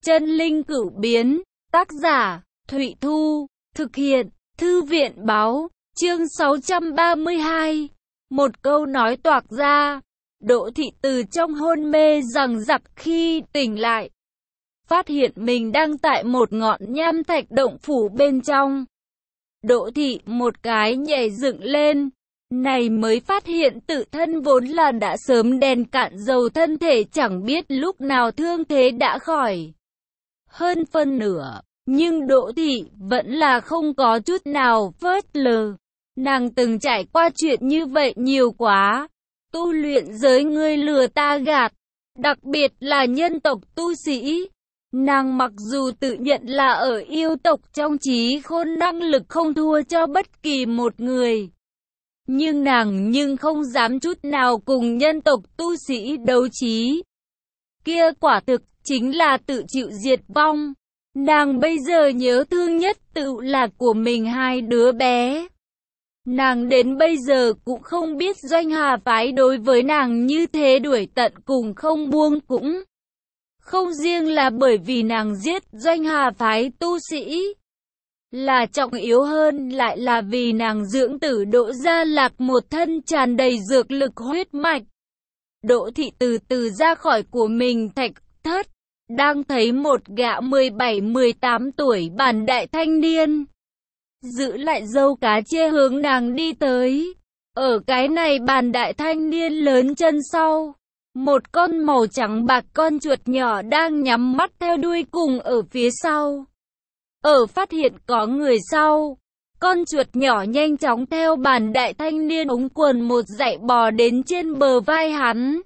Chân linh cửu biến, tác giả, Thụy Thu, thực hiện, Thư viện báo, chương 632. Một câu nói toạc ra, Đỗ Thị từ trong hôn mê giằng giặc khi tỉnh lại. Phát hiện mình đang tại một ngọn nham thạch động phủ bên trong. Đỗ Thị một cái nhảy dựng lên, này mới phát hiện tự thân vốn là đã sớm đèn cạn dầu, thân thể chẳng biết lúc nào thương thế đã khỏi hơn phân nửa, nhưng Đỗ Thị vẫn là không có chút nào phớt lờ. Nàng từng trải qua chuyện như vậy nhiều quá. Tu luyện giới ngươi lừa ta gạt, đặc biệt là nhân tộc tu sĩ. Nàng mặc dù tự nhận là ở yêu tộc trong trí khôn năng lực không thua cho bất kỳ một người, nhưng nàng không dám chút nào cùng nhân tộc tu sĩ đấu trí. Kia quả thực chính là tự chịu diệt vong. Nàng bây giờ nhớ thương nhất tự là của mình hai đứa bé. Nàng đến bây giờ cũng không biết Doanh Hà phái đối với nàng như thế đuổi tận cùng không buông, cũng không riêng là bởi vì nàng giết Doanh Hà phái tu sĩ, là trọng yếu hơn lại là vì nàng dưỡng tử Đỗ Gia Lạc một thân tràn đầy dược lực huyết mạch. Đỗ Thị từ từ ra khỏi của mình thạch thất, đang thấy một gã 17-18 tuổi bản đại thanh niên giữ lại dâu cá chê hướng nàng đi tới. Ở cái này bản đại thanh niên lớn chân sau, một con màu trắng bạc con chuột nhỏ đang nhắm mắt theo đuôi cùng ở phía sau. Ở phát hiện có người sau, con chuột nhỏ nhanh chóng theo bản đại thanh niên ống quần một dãy bò đến trên bờ vai hắn,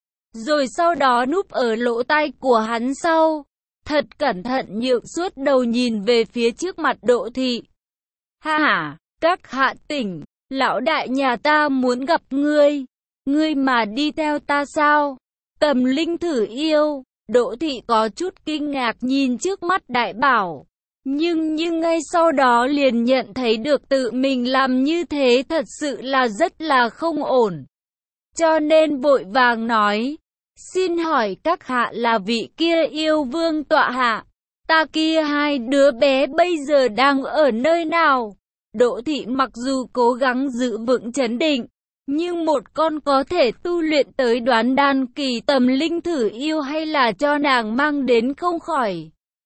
rồi sau đó núp ở lỗ tai của hắn sau, thật cẩn thận nhượng suốt đầu nhìn về phía trước mặt Đỗ Thị. Ha ha, các hạ tỉnh, lão đại nhà ta muốn gặp ngươi, ngươi mà đi theo ta sao? Tầm linh thử yêu. Đỗ Thị có chút kinh ngạc nhìn trước mắt đại bảo, nhưng ngay sau đó liền nhận thấy được tự mình làm như thế thật sự là rất là không ổn, cho nên vội vàng nói: xin hỏi các hạ là vị kia yêu vương tọa hạ, ta kia hai đứa bé bây giờ đang ở nơi nào? Đỗ Thị mặc dù cố gắng giữ vững trấn định, nhưng một con có thể tu luyện tới đoán đan kỳ tầm linh thử yêu hay là cho nàng mang đến không khỏi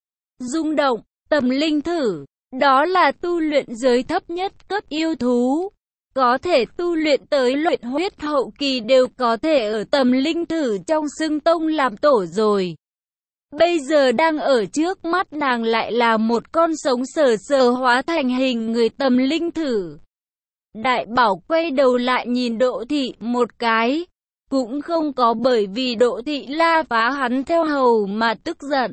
rung động. Tầm linh thử, đó là tu luyện giới thấp nhất cấp yêu thú, có thể tu luyện tới luyện huyết hậu kỳ đều có thể ở tầm linh thử trong xưng tông làm tổ rồi. Bây giờ đang ở trước mắt nàng lại là một con sống sờ sờ hóa thành hình người tầm linh thử. Đại bảo quay đầu lại nhìn Đỗ Thị một cái, cũng không có bởi vì Đỗ Thị la phá hắn theo hầu mà tức giận,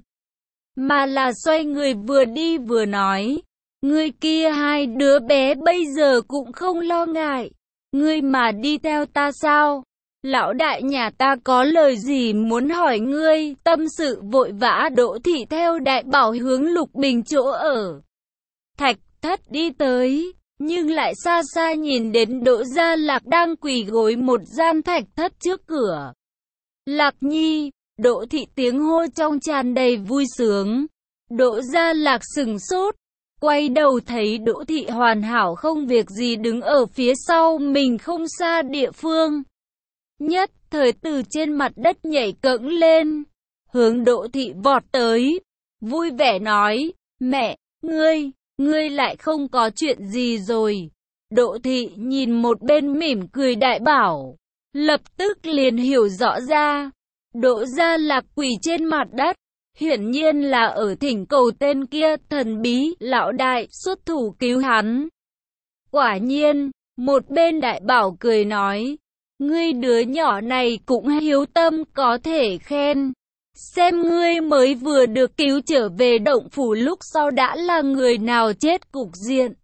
mà là xoay người vừa đi vừa nói: ngươi kia hai đứa bé bây giờ cũng không lo ngại, ngươi mà đi theo ta sao? Lão đại nhà ta có lời gì muốn hỏi ngươi? Tâm sự vội vã Đỗ Thị theo đại bảo hướng Lục Bình chỗ ở thạch thất đi tới, nhưng lại xa xa nhìn đến Đỗ Gia Lạc đang quỳ gối một gian thạch thất trước cửa. Lạc Nhi. Đỗ Thị tiếng hô trong tràn đầy vui sướng. Đỗ Gia Lạc sừng sốt, quay đầu thấy Đỗ Thị hoàn hảo không việc gì đứng ở phía sau mình không xa địa phương, nhất thời từ trên mặt đất nhảy cẫng lên, hướng Đỗ Thị vọt tới, vui vẻ nói: mẹ, ngươi lại không có chuyện gì rồi? Đỗ Thị nhìn một bên mỉm cười đại bảo, lập tức liền hiểu rõ ra. Đỗ Gia Lạc quỳ trên mặt đất, hiển nhiên là ở thỉnh cầu tên kia thần bí lão đại xuất thủ cứu hắn. Quả nhiên, một bên đại bảo cười nói: ngươi đứa nhỏ này cũng hiếu tâm có thể khen. Xem ngươi mới vừa được cứu trở về động phủ lúc sau đã là người nào chết cục diện,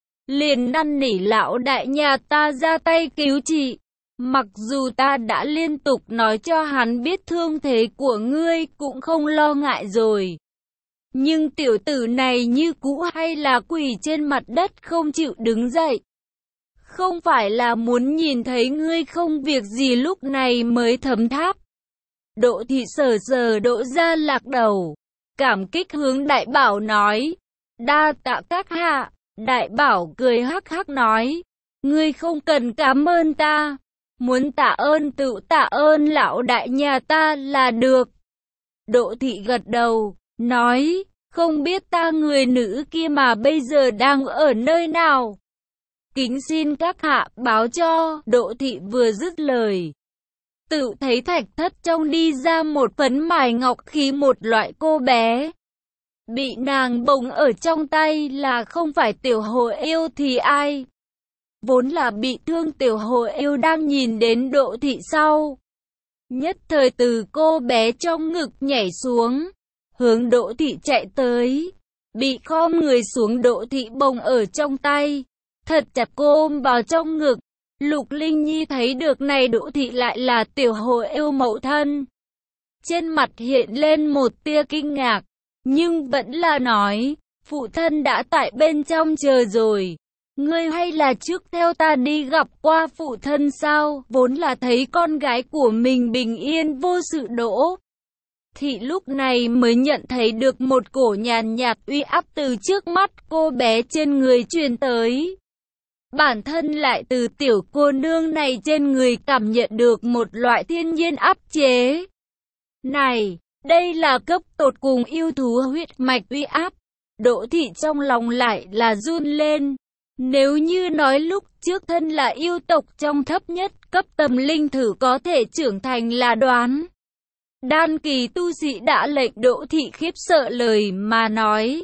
liền năn nỉ lão đại nhà ta ra tay cứu trị. Mặc dù ta đã liên tục nói cho hắn biết thương thế của ngươi cũng không lo ngại rồi, nhưng tiểu tử này như cũ hay là quỳ trên mặt đất không chịu đứng dậy. Không phải là muốn nhìn thấy ngươi không việc gì lúc này mới thấm tháp. Đỗ Thị sờ Đỗ Gia Lạc đầu, cảm kích hướng Đại Bảo nói, đa tạ các hạ. Đại Bảo cười hắc hắc nói, ngươi không cần cảm ơn ta, muốn tạ ơn tự tạ ơn lão đại nhà ta là được. Đỗ thị gật đầu, nói, không biết ta người nữ kia mà bây giờ đang ở nơi nào. Kính xin các hạ báo cho. Đỗ thị vừa dứt lời, tự thấy Thạch Thất trong đi ra một phấn mài ngọc khí một loại cô bé. Bị nàng bồng ở trong tay là không phải Tiểu Hồ Yêu thì ai? Vốn là bị thương Tiểu Hồ Yêu đang nhìn đến Đỗ thị sau. Nhất thời từ cô bé trong ngực nhảy xuống, hướng Đỗ thị chạy tới. Bị khom người xuống Đỗ thị bồng ở trong tay, thật chặt cô ôm vào trong ngực. Lục Linh Nhi thấy được này Đỗ thị lại là Tiểu Hồ Yêu mẫu thân. Trên mặt hiện lên một tia kinh ngạc, nhưng vẫn là nói, phụ thân đã tại bên trong chờ rồi. Ngươi hay là trước theo ta đi gặp qua phụ thân sao? Vốn là thấy con gái của mình bình yên vô sự. Đỗ thị lúc này mới nhận thấy được một cổ nhàn nhạt uy áp từ trước mắt cô bé trên người truyền tới. Bản thân lại từ tiểu cô nương này trên người cảm nhận được một loại thiên nhiên áp chế. Này, đây là cấp tột cùng yêu thú huyết mạch uy áp. Đỗ thị trong lòng lại là run lên. Nếu như nói lúc trước thân là yêu tộc trong thấp nhất cấp tâm linh thử có thể trưởng thành là đoán. Đan kỳ tu sĩ đã lệnh Đỗ thị khiếp sợ lời mà nói.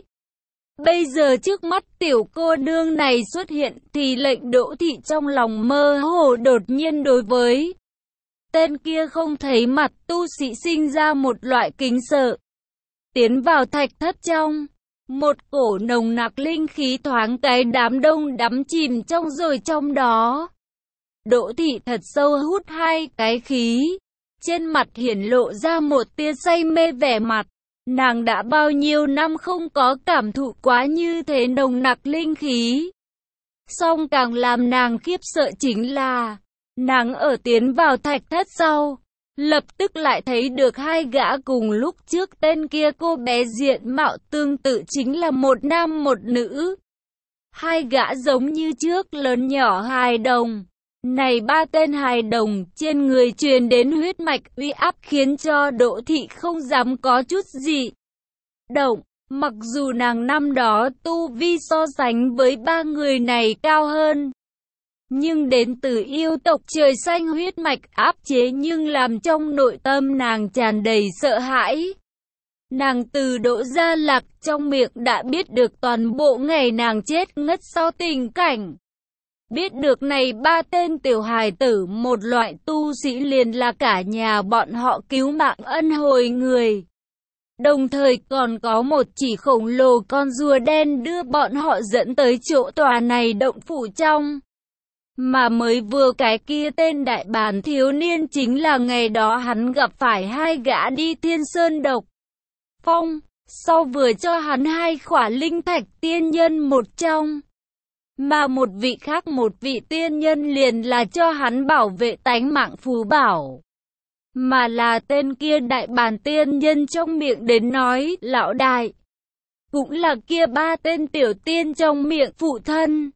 Bây giờ trước mắt tiểu cô nương này xuất hiện thì lệnh Đỗ thị trong lòng mơ hồ đột nhiên đối với tên kia không thấy mặt tu sĩ sinh ra một loại kính sợ. Tiến vào Thạch Thất trong, một cổ nồng nặc linh khí thoáng cái đám đông đắm chìm trong rồi trong đó. Đỗ thị thật sâu hút hai cái khí, trên mặt hiển lộ ra một tia say mê vẻ mặt. Nàng đã bao nhiêu năm không có cảm thụ quá như thế nồng nặc linh khí. Song càng làm nàng khiếp sợ chính là, nàng ở tiến vào Thạch Thất sau, lập tức lại thấy được hai gã cùng lúc trước tên kia cô bé diện mạo tương tự chính là một nam một nữ. Hai gã giống như trước lớn nhỏ hài đồng. Này ba tên hài đồng trên người truyền đến huyết mạch uy áp khiến cho Đỗ thị không dám có chút gì động. Mặc dù nàng năm đó tu vi so sánh với ba người này cao hơn, nhưng đến từ yêu tộc trời xanh huyết mạch áp chế nhưng làm trong nội tâm nàng tràn đầy sợ hãi. Nàng từ Đỗ Gia Lạc trong miệng đã biết được toàn bộ ngày nàng chết ngất sau tình cảnh. Biết được này ba tên tiểu hài tử một loại tu sĩ liền là cả nhà bọn họ cứu mạng ân hồi người. Đồng thời còn có một chỉ khổng lồ con rùa đen đưa bọn họ dẫn tới chỗ tòa này động phủ trong. Mà mới vừa cái kia tên đại bản thiếu niên chính là ngày đó hắn gặp phải hai gã đi Thiên Sơn Độc Phong, sau vừa cho hắn hai khỏa linh thạch tiên nhân một trong. Mà một vị tiên nhân liền là cho hắn bảo vệ tánh mạng phù bảo. Mà là tên kia đại bản tiên nhân trong miệng đến nói lão đại. Cũng là kia ba tên tiểu tiên trong miệng phụ thân.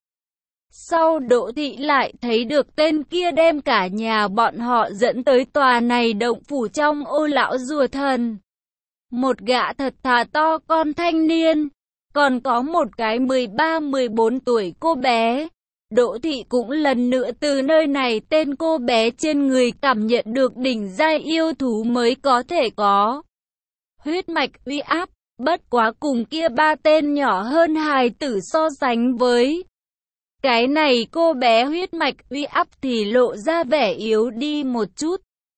Sau Đỗ thị lại thấy được tên kia đem cả nhà bọn họ dẫn tới tòa này động phủ trong ô lão rùa thần. Một gã thật thà to con thanh niên. Còn có một cái 13-14 tuổi cô bé. Đỗ thị cũng lần nữa từ nơi này tên cô bé trên người cảm nhận được đỉnh giai yêu thú mới có thể có. Huyết mạch uy áp, bất quá cùng kia ba tên nhỏ hơn hài tử so sánh với. Cái này cô bé huyết mạch uy áp thì lộ ra vẻ yếu đi một chút.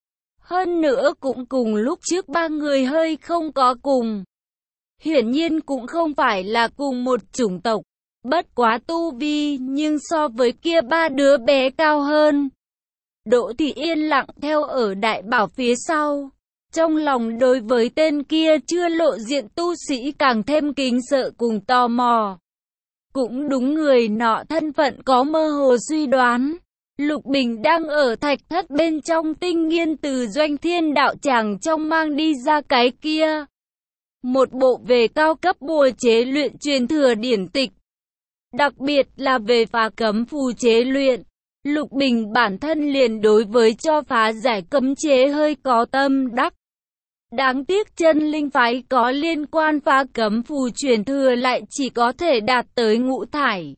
Hơn nữa cũng cùng lúc trước ba người hơi không có cùng. Hiển nhiên cũng không phải là cùng một chủng tộc, bất quá tu vi nhưng so với kia ba đứa bé cao hơn. Đỗ thị yên lặng theo ở Đại Bảo phía sau, trong lòng đối với tên kia chưa lộ diện tu sĩ càng thêm kính sợ cùng tò mò. Cũng đúng người nọ thân phận có mơ hồ suy đoán. Lục Bình đang ở Thạch Thất bên trong tinh nghiên từ Doanh Thiên đạo tràng trong mang đi ra cái kia một bộ về cao cấp bùa chế luyện truyền thừa điển tịch. Đặc biệt là về phá cấm phù chế luyện, Lục Bình bản thân liền đối với cho phá giải cấm chế hơi có tâm đắc. Đáng tiếc chân linh phái có liên quan phá cấm phù truyền thừa lại chỉ có thể đạt tới ngũ thải.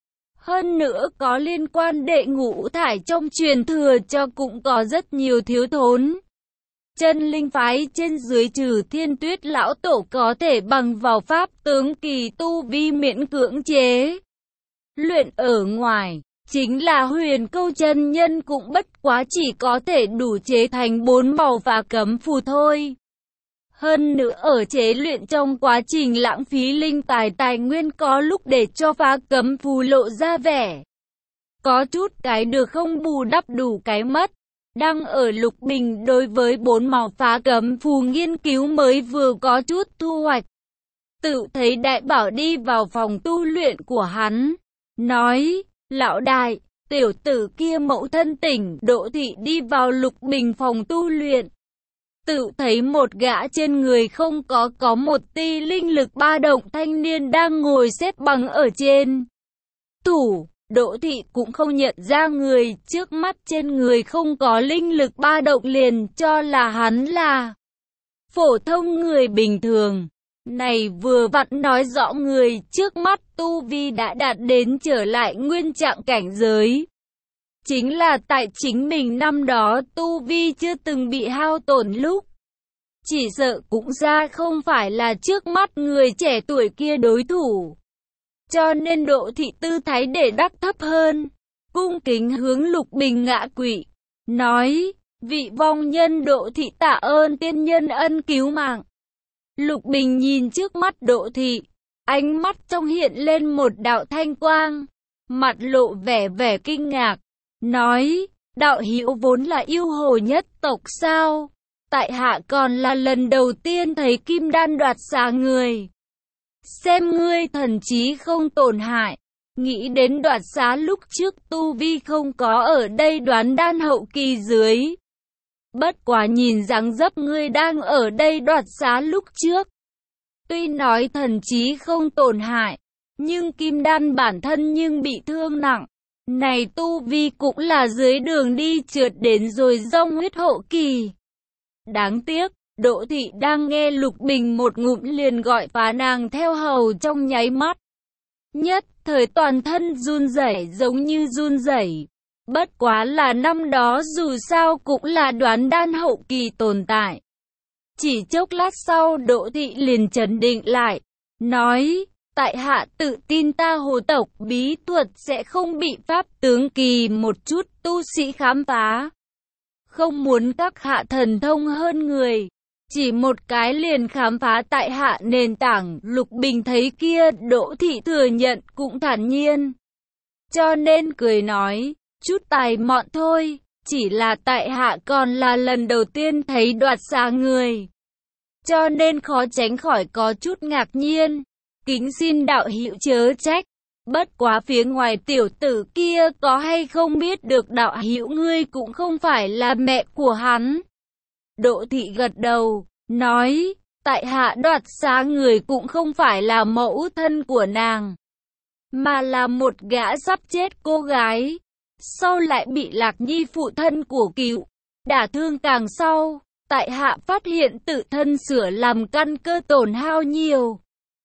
Hơn nữa có liên quan đệ ngũ thải trong truyền thừa cho cũng có rất nhiều thiếu thốn. Chân linh phái trên dưới trừ Thiên Tuyết lão tổ có thể bằng vào pháp tướng kỳ tu vi miễn cưỡng chế luyện ở ngoài, chính là Huyền Câu chân nhân cũng bất quá chỉ có thể đủ chế thành 4 màu phá cấm phù thôi. Hơn nữa ở chế luyện trong quá trình lãng phí linh tài nguyên có lúc để cho phá cấm phù lộ ra vẻ có chút cái được không bù đắp đủ cái mất. Đang ở Lục Bình đối với 4 màu phá cấm phù nghiên cứu mới vừa có chút thu hoạch. Tự thấy đại bảo đi vào phòng tu luyện của hắn, nói, lão đại, tiểu tử kia mẫu thân tỉnh, Đỗ Thị đi vào Lục Bình phòng tu luyện. Tự thấy một gã trên người không có một ti linh lực ba động thanh niên đang ngồi xếp bằng ở trên tủ. Đỗ Thị cũng không nhận ra người trước mắt trên người không có linh lực ba động liền cho là hắn là phổ thông người bình thường. Này vừa vặn nói rõ người trước mắt tu vi đã đạt đến trở lại nguyên trạng cảnh giới. Chính là tại chính mình năm đó tu vi chưa từng bị hao tổn lúc. Chỉ sợ cũng ra không phải là trước mắt người trẻ tuổi kia đối thủ. Cho nên Đỗ Thị tư thái để đắc thấp hơn, cung kính hướng Lục Bình ngã quỵ, nói, vị vong nhân Đỗ Thị tạ ơn tiên nhân ân cứu mạng. Lục Bình nhìn trước mắt Đỗ Thị, ánh mắt trong hiện lên một đạo thanh quang, mặt lộ vẻ kinh ngạc, nói, đạo hữu vốn là yêu hồ nhất tộc sao? Tại hạ còn là lần đầu tiên thấy kim đan đoạt xá người. Xem ngươi thần trí không tổn hại, nghĩ đến đoạt xá lúc trước tu vi không có ở đây đoán đan hậu kỳ dưới. Bất quá nhìn dáng dấp ngươi đang ở đây đoạt xá lúc trước. Tuy nói thần trí không tổn hại, nhưng kim đan bản thân nhưng bị thương nặng. Này tu vi cũng là dưới đường đi trượt đến rồi dông huyết hậu kỳ. Đáng tiếc, Đỗ Thị đang nghe Lục Bình một ngụm liền gọi phá nàng theo hầu trong nháy mắt. Nhất thời toàn thân run rẩy giống như run rẩy. Bất quá là năm đó dù sao cũng là đoán đan hậu kỳ tồn tại. Chỉ chốc lát sau Đỗ Thị liền trấn định lại, nói, tại hạ tự tin ta hồ tộc bí thuật sẽ không bị pháp tướng kỳ một chút tu sĩ khám phá. Không muốn các hạ thần thông hơn người, chỉ một cái liền khám phá tại hạ nền tảng. Lục Bình thấy kia Đỗ Thị thừa nhận cũng thản nhiên, cho nên cười nói, chút tài mọn thôi, chỉ là tại hạ còn là lần đầu tiên thấy đoạt xá người, cho nên khó tránh khỏi có chút ngạc nhiên, kính xin đạo hữu chớ trách. Bất quá phía ngoài tiểu tử kia có hay không biết được đạo hữu ngươi cũng không phải là mẹ của hắn. Đỗ Thị gật đầu, nói, tại hạ đoạt xá người cũng không phải là mẫu thân của nàng, mà là một gã sắp chết cô gái, sau lại bị Lạc Nhi phụ thân của cựu đả thương càng sau, tại hạ phát hiện tự thân sửa làm căn cơ tổn hao nhiều,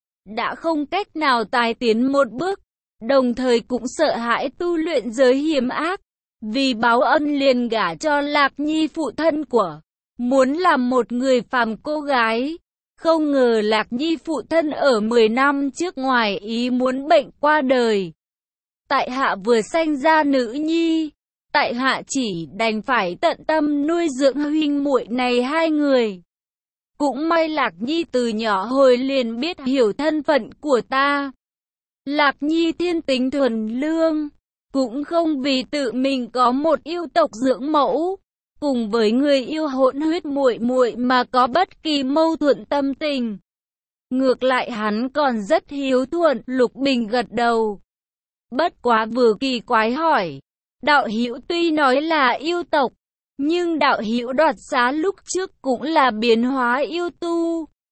đã không cách nào tài tiến một bước, đồng thời cũng sợ hãi tu luyện giới hiểm ác, vì báo ân liền gả cho Lạc Nhi phụ thân của, muốn làm một người phàm cô gái. Không ngờ Lạc Nhi phụ thân ở 10 năm trước ngoài ý muốn bệnh qua đời. Tại hạ vừa sanh ra nữ nhi, tại hạ chỉ đành phải tận tâm nuôi dưỡng huynh muội này hai người. Cũng may Lạc Nhi từ nhỏ hồi liền biết hiểu thân phận của ta. Lạc Nhi thiên tính thuần lương, cũng không vì tự mình có một yêu tộc dưỡng mẫu, cùng với người yêu hỗn huyết muội muội mà có bất kỳ mâu thuẫn tâm tình. Ngược lại hắn còn rất hiếu thuận. Lục Bình gật đầu. Bất quá vừa kỳ quái hỏi, đạo hữu tuy nói là yêu tộc, nhưng đạo hữu đoạt xá lúc trước cũng là biến hóa yêu tu.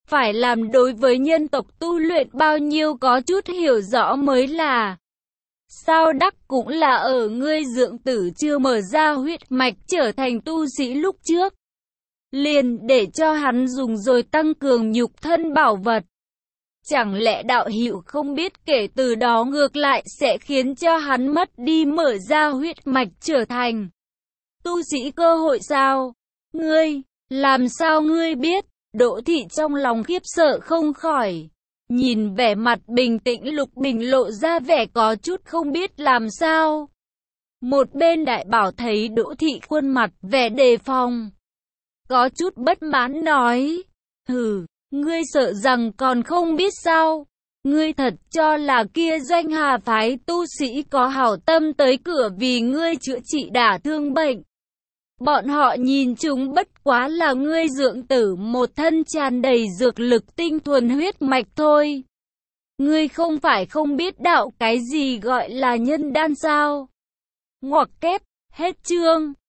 phải làm đối với nhân tộc tu luyện bao nhiêu có chút hiểu rõ mới là. Sao đắc cũng là ở ngươi dưỡng tử chưa mở ra huyết mạch trở thành tu sĩ lúc trước. Liền để cho hắn dùng rồi tăng cường nhục thân bảo vật. Chẳng lẽ đạo hữu không biết kể từ đó ngược lại sẽ khiến cho hắn mất đi mở ra huyết mạch trở thành tu sĩ cơ hội sao? Ngươi, làm sao ngươi biết? Đỗ Thị trong lòng khiếp sợ không khỏi. Nhìn vẻ mặt bình tĩnh Lục Bình lộ ra vẻ có chút không biết làm sao. Một bên Đại Bảo thấy Đỗ Thị khuôn mặt vẻ đề phòng, có chút bất mãn nói, hừ, ngươi sợ rằng còn không biết sao? Ngươi thật cho là kia Doanh Hà phái tu sĩ có hảo tâm tới cửa vì ngươi chữa trị đả thương bệnh. Bọn họ nhìn chúng bất quá là ngươi dưỡng tử một thân tràn đầy dược lực tinh thuần huyết mạch thôi. Ngươi không phải không biết đạo cái gì gọi là nhân đan sao? Ngoặc kép, hết chương.